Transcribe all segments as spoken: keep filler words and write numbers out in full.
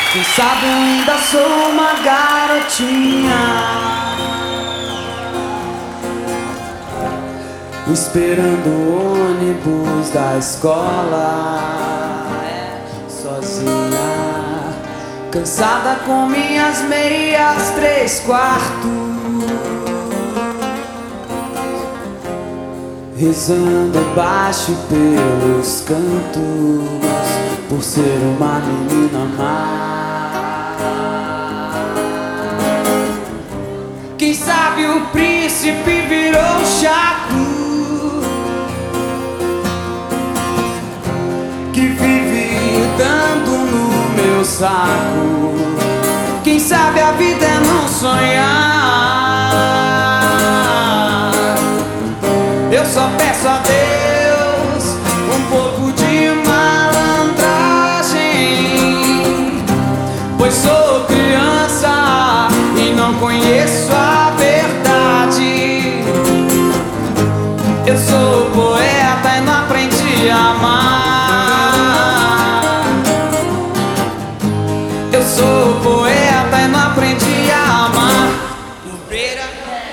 Quem sabe eu ainda sou uma garotinha, esperando o ônibus da escola, sozinha, cansada com minhas meias três quartos, rezando baixo pelos cantos, por ser uma menina má. Quem sabe o príncipe virou chato, que vive dando no meu saco. Quem sabe a vida é não sonhar. Eu só peço a Deus um pouco de malandragem, pois sou criança e não conheço a verdade. Eu sou poeta e não aprendi a amar. Eu sou poeta e não aprendi a amar. Bobeira.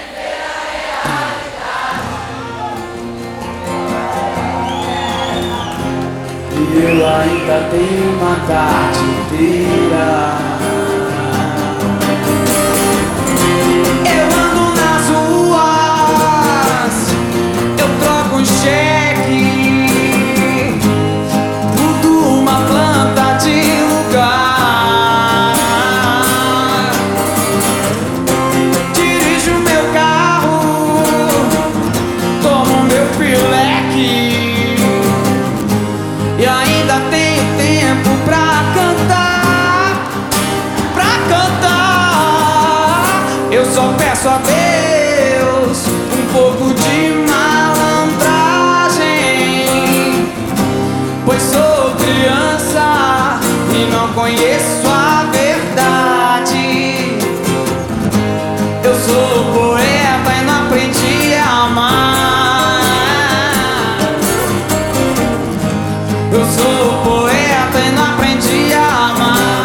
E eu ainda tenho uma tarde inteira. Eu ando nas ruas, eu troco um cheque, mudo uma planta de lugar, dirijo meu carro, tomo meu pileque, e ainda tenho tempo pra cantar, pra cantar. Eu só peço a Deus um pouco de malandragem, pois sou criança e não conheço a verdade. Eu sou poeta e não aprendi a amar. Eu sou poeta e não aprendi a amar.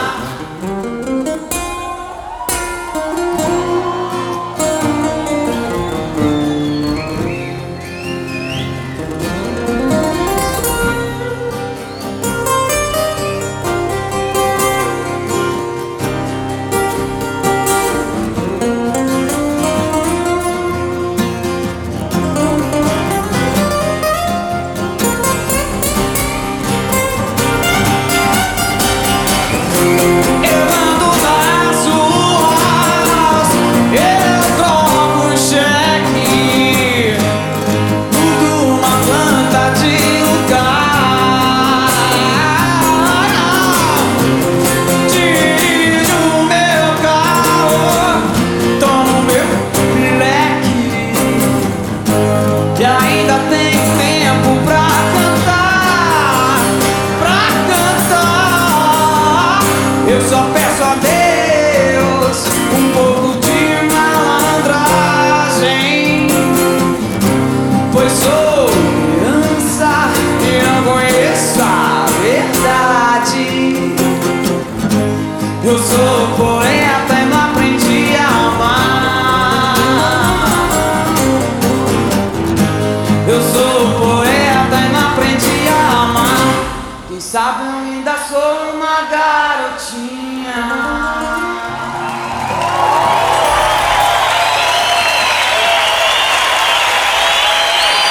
E ainda tem tempo pra cantar, pra cantar. Eu só peço a Deus um pouco de malandragem, pois sou criança e não conheço a verdade. Eu sou poeta.